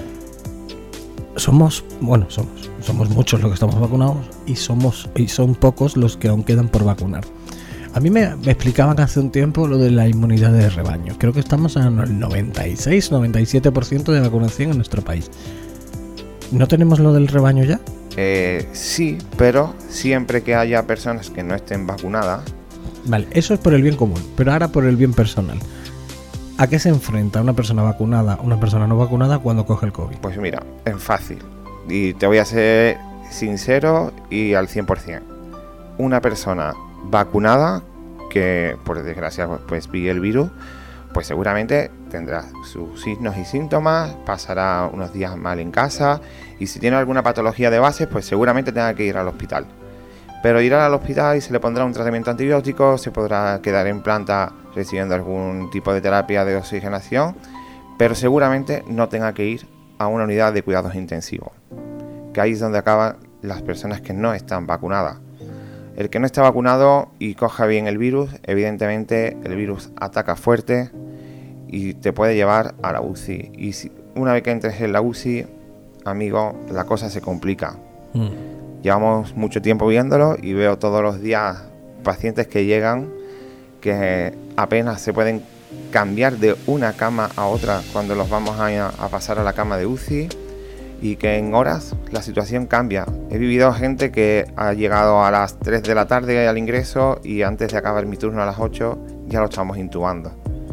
Somos, bueno, somos, somos muchos los que estamos vacunados y somos y son pocos los que aún quedan por vacunar. A mí me, me explicaban hace un tiempo lo de la inmunidad de rebaño. Creo que estamos en el noventa y seis, noventa y siete por ciento de vacunación en nuestro país. ¿No tenemos lo del rebaño ya? Eh, sí, pero siempre que haya personas que no estén vacunadas. Vale, eso es por el bien común, pero ahora por el bien personal. ¿A qué se enfrenta una persona vacunada, una persona no vacunada cuando coge el COVID? Pues mira, es fácil. Y te voy a ser sincero y al cien por ciento. Una persona vacunada que, por desgracia, pues pille el virus, pues seguramente tendrá sus signos y síntomas, pasará unos días mal en casa, y si tiene alguna patología de base, pues seguramente tenga que ir al hospital. Pero irá al hospital y se le pondrá un tratamiento antibiótico, se podrá quedar en planta recibiendo algún tipo de terapia de oxigenación, pero seguramente no tenga que ir a una unidad de cuidados intensivos, que ahí es donde acaban las personas que no están vacunadas. El que no está vacunado y coja bien el virus, evidentemente el virus ataca fuerte y te puede llevar a la U C I. Y si, una vez que entres en la U C I, amigo, la cosa se complica. Mm. Llevamos mucho tiempo viéndolo y veo todos los días pacientes que llegan que apenas se pueden cambiar de una cama a otra cuando los vamos a, a pasar a la cama de U C I, y que en horas la situación cambia. He vivido gente que ha llegado a las tres de la tarde al ingreso y antes de acabar mi turno a las ocho ya lo estamos intubando.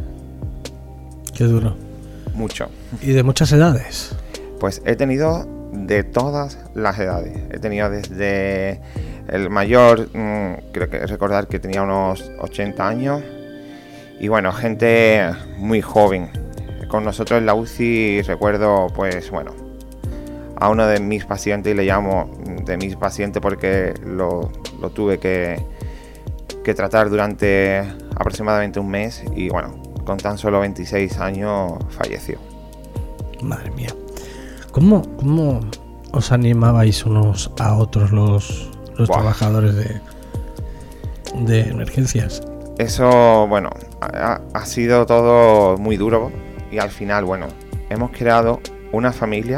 Qué duro. Mucho. ¿Y de muchas edades? Pues he tenido de todas las edades. He tenido desde el mayor, mmm, creo que recordar que tenía unos ochenta años, y bueno, gente muy joven. Con nosotros en la U C I recuerdo, pues bueno, a uno de mis pacientes, y le llamo de mis pacientes porque lo, lo tuve que, que tratar durante aproximadamente un mes, y bueno, con tan solo veintiséis años falleció. Madre mía. ¿Cómo, cómo os animabais unos a otros los, los trabajadores de, de emergencias? Eso, bueno, ha, ha sido todo muy duro, y al final, bueno, hemos creado una familia,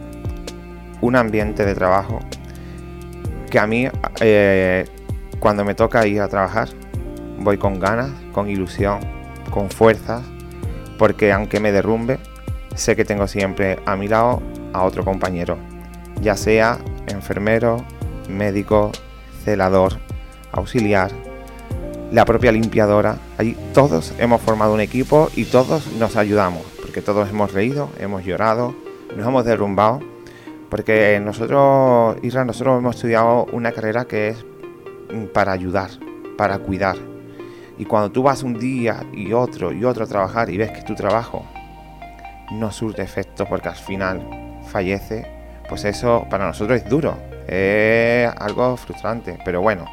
un ambiente de trabajo que a mí, eh, cuando me toca ir a trabajar, voy con ganas, con ilusión, con fuerzas, porque aunque me derrumbe, sé que tengo siempre a mi lado a otro compañero, ya sea enfermero, médico, celador, auxiliar, la propia limpiadora. Allí todos hemos formado un equipo y todos nos ayudamos, porque todos hemos reído, hemos llorado, nos hemos derrumbado, porque nosotros, Isra, nosotros hemos estudiado una carrera que es para ayudar, para cuidar. Y cuando tú vas un día y otro y otro a trabajar y ves que tu trabajo no surte efecto porque al final fallece, pues eso para nosotros es duro, es algo frustrante, pero bueno,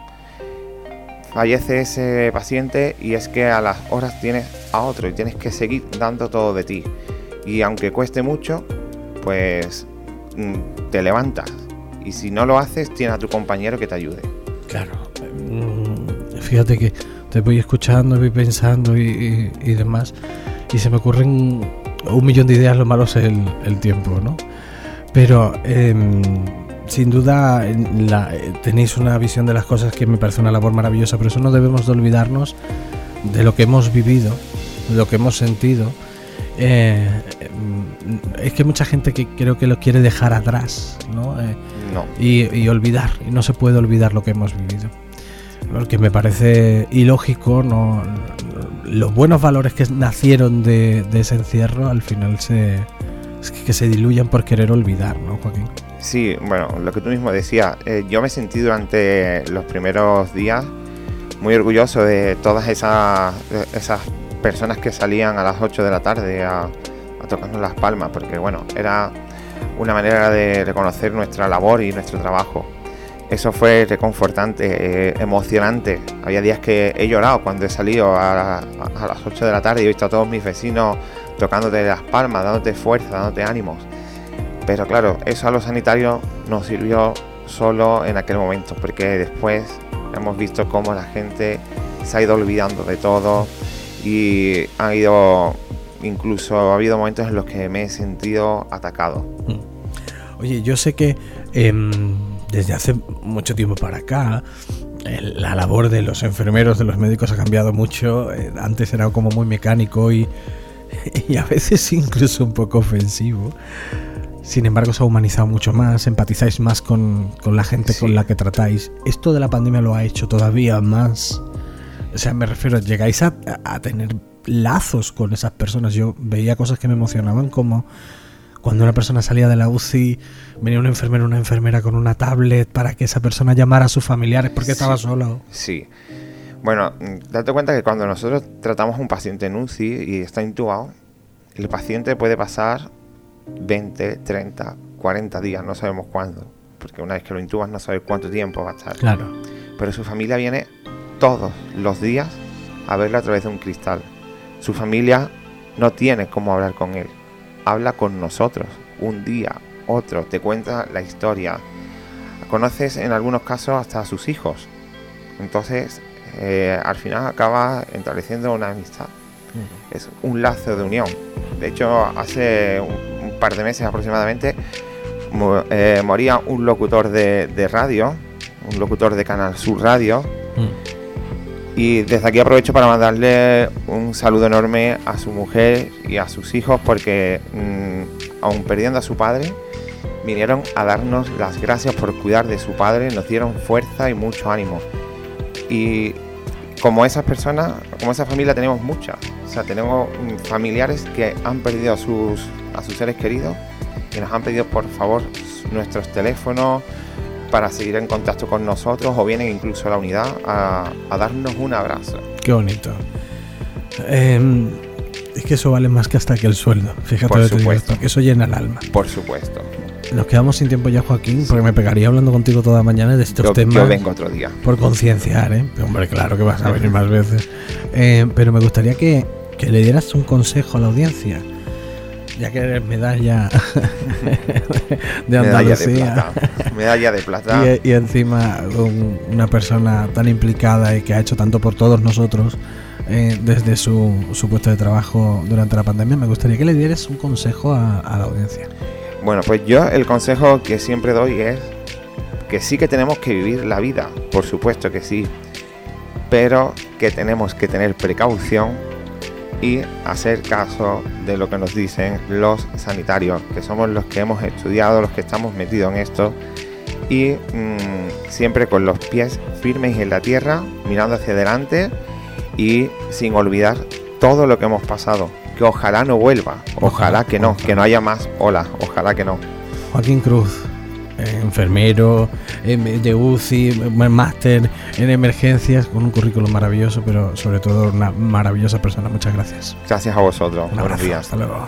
fallece ese paciente y es que a las horas tienes a otro y tienes que seguir dando todo de ti, y aunque cueste mucho, pues te levantas, y si no lo haces tienes a tu compañero que te ayude. Claro, fíjate que te voy escuchando, voy pensando y, y, y demás, y se me ocurren un millón de ideas. Lo malo es el, el tiempo, ¿no? Pero eh, sin duda la, tenéis una visión de las cosas que me parece una labor maravillosa, pero eso no debemos de olvidarnos de lo que hemos vivido, de lo que hemos sentido. Eh, es que hay mucha gente que creo que lo quiere dejar atrás, ¿no? Eh, no. Y, y olvidar, y no se puede olvidar lo que hemos vivido. Porque me parece ilógico, ¿no? Los buenos valores que nacieron de, de ese encierro al final se, es que, que se diluyen por querer olvidar, ¿no, Joaquín? Sí, bueno, lo que tú mismo decías, eh, yo me sentí durante los primeros días muy orgulloso de todas esas, esas personas que salían a las ocho de la tarde a, a tocarnos las palmas, porque bueno, era una manera de reconocer nuestra labor y nuestro trabajo. Eso fue reconfortante, eh, emocionante. Había días que he llorado cuando he salido a, a, a las ocho de la tarde y he visto a todos mis vecinos tocándote las palmas, dándote fuerza, dándote ánimos. Pero claro, eso a los sanitarios nos sirvió solo en aquel momento, porque después hemos visto cómo la gente se ha ido olvidando de todo y ha ido, incluso ha habido momentos en los que me he sentido atacado. Oye, yo sé que eh, desde hace mucho tiempo para acá el, la labor de los enfermeros, de los médicos ha cambiado mucho. Eh, antes era como muy mecánico y, y a veces incluso un poco ofensivo. Sin embargo, se ha humanizado mucho más, empatizáis más con, con la gente sí. con la que tratáis. Esto de la pandemia lo ha hecho todavía más. O sea, me refiero, llegáis a, a tener lazos con esas personas. Yo veía cosas que me emocionaban, como cuando una persona salía de la U C I, venía un enfermero o una enfermera con una tablet para que esa persona llamara a sus familiares porque sí. estaba solo. Sí. Bueno, date cuenta que cuando nosotros tratamos a un paciente en U C I y está intubado, el paciente puede pasar veinte, treinta, cuarenta días, no sabemos cuándo, porque una vez que lo intubas no sabes cuánto tiempo va a estar. Claro. Pero su familia viene todos los días a verlo a través de un cristal. Su familia no tiene cómo hablar con él, habla con nosotros, un día, otro, te cuenta la historia. Conoces en algunos casos hasta a sus hijos. Entonces, eh, al final acaba estableciendo una amistad. Uh-huh. Es un lazo de unión. De hecho, hace un, un par de meses aproximadamente mo, eh, moría un locutor de, de radio, un locutor de Canal Sur Radio. Uh-huh. Y desde aquí aprovecho para mandarle un saludo enorme a su mujer y a sus hijos, porque mmm, aun perdiendo a su padre, vinieron a darnos las gracias por cuidar de su padre, nos dieron fuerza y mucho ánimo. Y como esas personas, como esa familia tenemos muchas. O sea, tenemos familiares que han perdido a sus, a sus seres queridos y nos han pedido por favor nuestros teléfonos para seguir en contacto con nosotros, o vienen incluso a la unidad a, a darnos un abrazo. Qué bonito. Eh, es que eso vale más que hasta que el sueldo. Fíjate, por supuesto, porque eso llena el alma. Por supuesto. Nos quedamos sin tiempo ya, Joaquín, porque me pegaría hablando contigo toda la mañana de estos yo, temas. Yo vengo otro día. Por concienciar, ¿eh? Hombre, claro que vas a venir más veces. Eh, pero me gustaría que, que le dieras un consejo a la audiencia, ya que eres medalla de Andalucía. Medalla de plata. medalla de plata. Y, y encima un, una persona tan implicada y que ha hecho tanto por todos nosotros eh, desde su, su puesto de trabajo durante la pandemia. Me gustaría que le dieras un consejo a, a la audiencia. Bueno, pues yo el consejo que siempre doy es que sí que tenemos que vivir la vida, por supuesto que sí, pero que tenemos que tener precaución y hacer caso de lo que nos dicen los sanitarios, que somos los que hemos estudiado, los que estamos metidos en esto, y mmm, siempre con los pies firmes en la tierra, mirando hacia adelante y sin olvidar todo lo que hemos pasado, que ojalá no vuelva, ojalá que no, que no haya más olas, ojalá que no. Joaquín Cruz, eh, enfermero, eh, de U C I, máster en emergencias, con un currículum maravilloso, pero sobre todo una maravillosa persona. Muchas gracias. Gracias a vosotros. Un Buenos días. Hasta luego.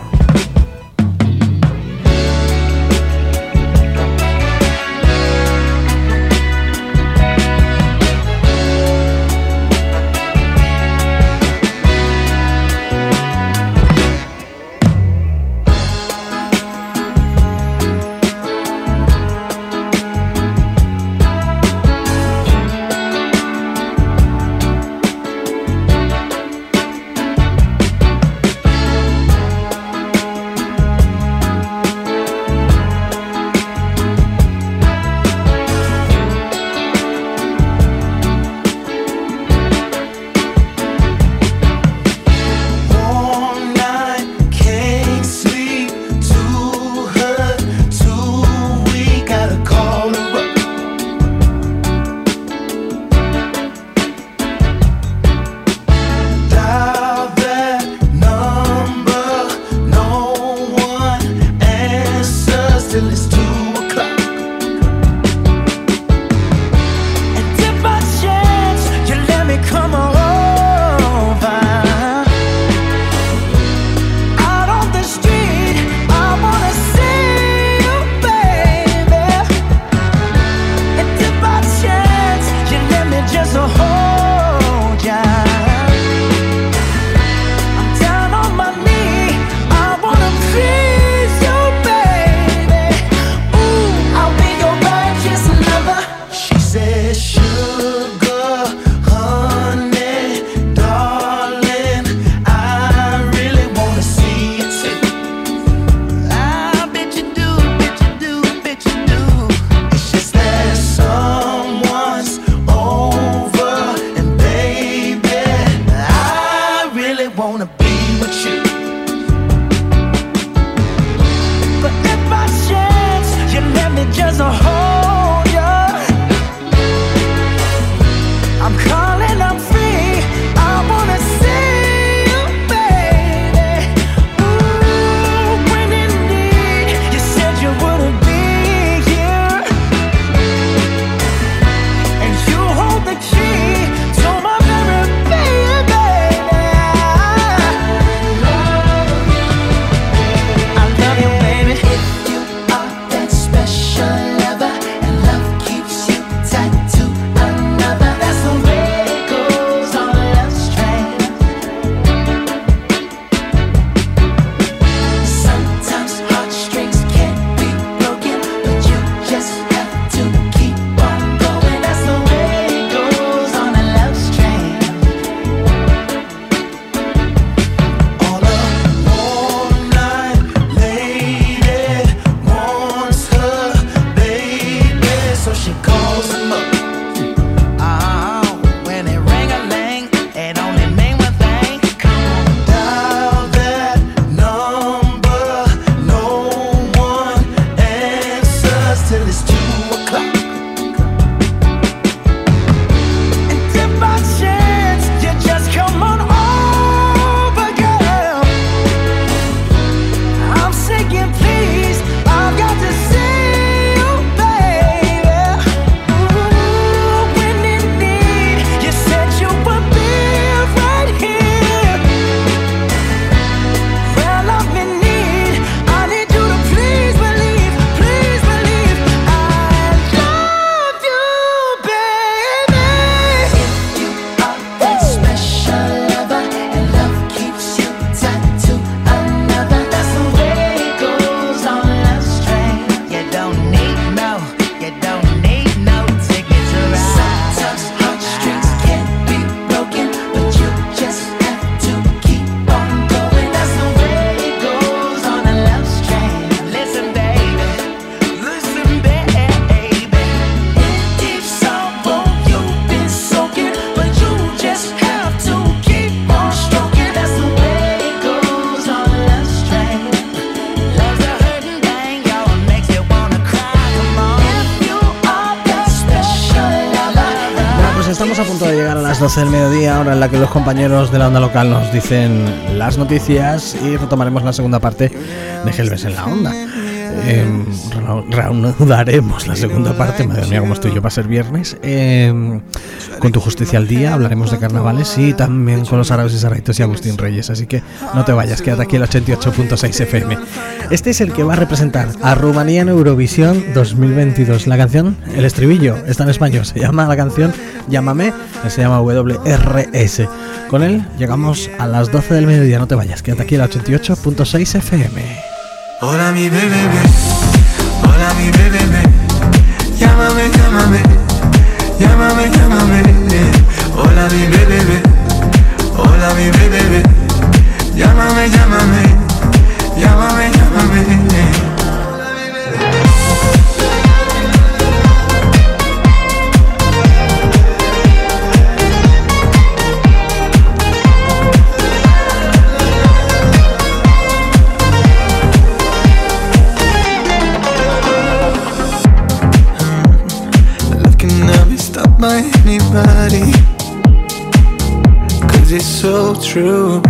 Estamos a punto de llegar a las doce del mediodía, hora en la que los compañeros de la onda local nos dicen las noticias y retomaremos la segunda parte de Gelbes en la onda. Eh, reanudaremos la segunda parte, madre mía, como estoy yo para ser viernes, eh, con Tu Justicia al Día. Hablaremos de carnavales y también con los árabes y sarraitos y Agustín Reyes, así que no te vayas, quédate aquí el ochenta y ocho punto seis F M. Este es el que va a representar a Rumanía en Eurovisión dos mil veintidós. La canción, el estribillo, está en español, se llama la canción Llámame, se llama W R S. Con él llegamos a las doce del mediodía, no te vayas, quédate aquí el ochenta y ocho punto seis F M. Hola mi bebé, hola mi bebé, llámame, llámame, llámame, llámame. Hola mi bebé, hola mi bebé, llámame, llámame, llámame, llámame. By anybody, cause it's so true.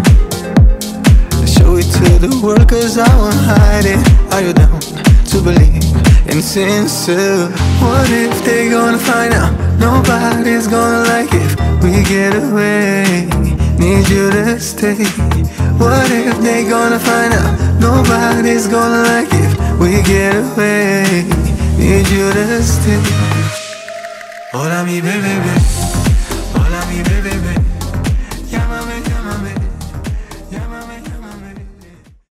Show it to the world cause I won't hide it. Are you down to believe in sincere? What if they gonna find out nobody's gonna like if we get away? Need you to stay. What if they gonna find out nobody's gonna like if we get away? Need you to stay. Hola mi bebé.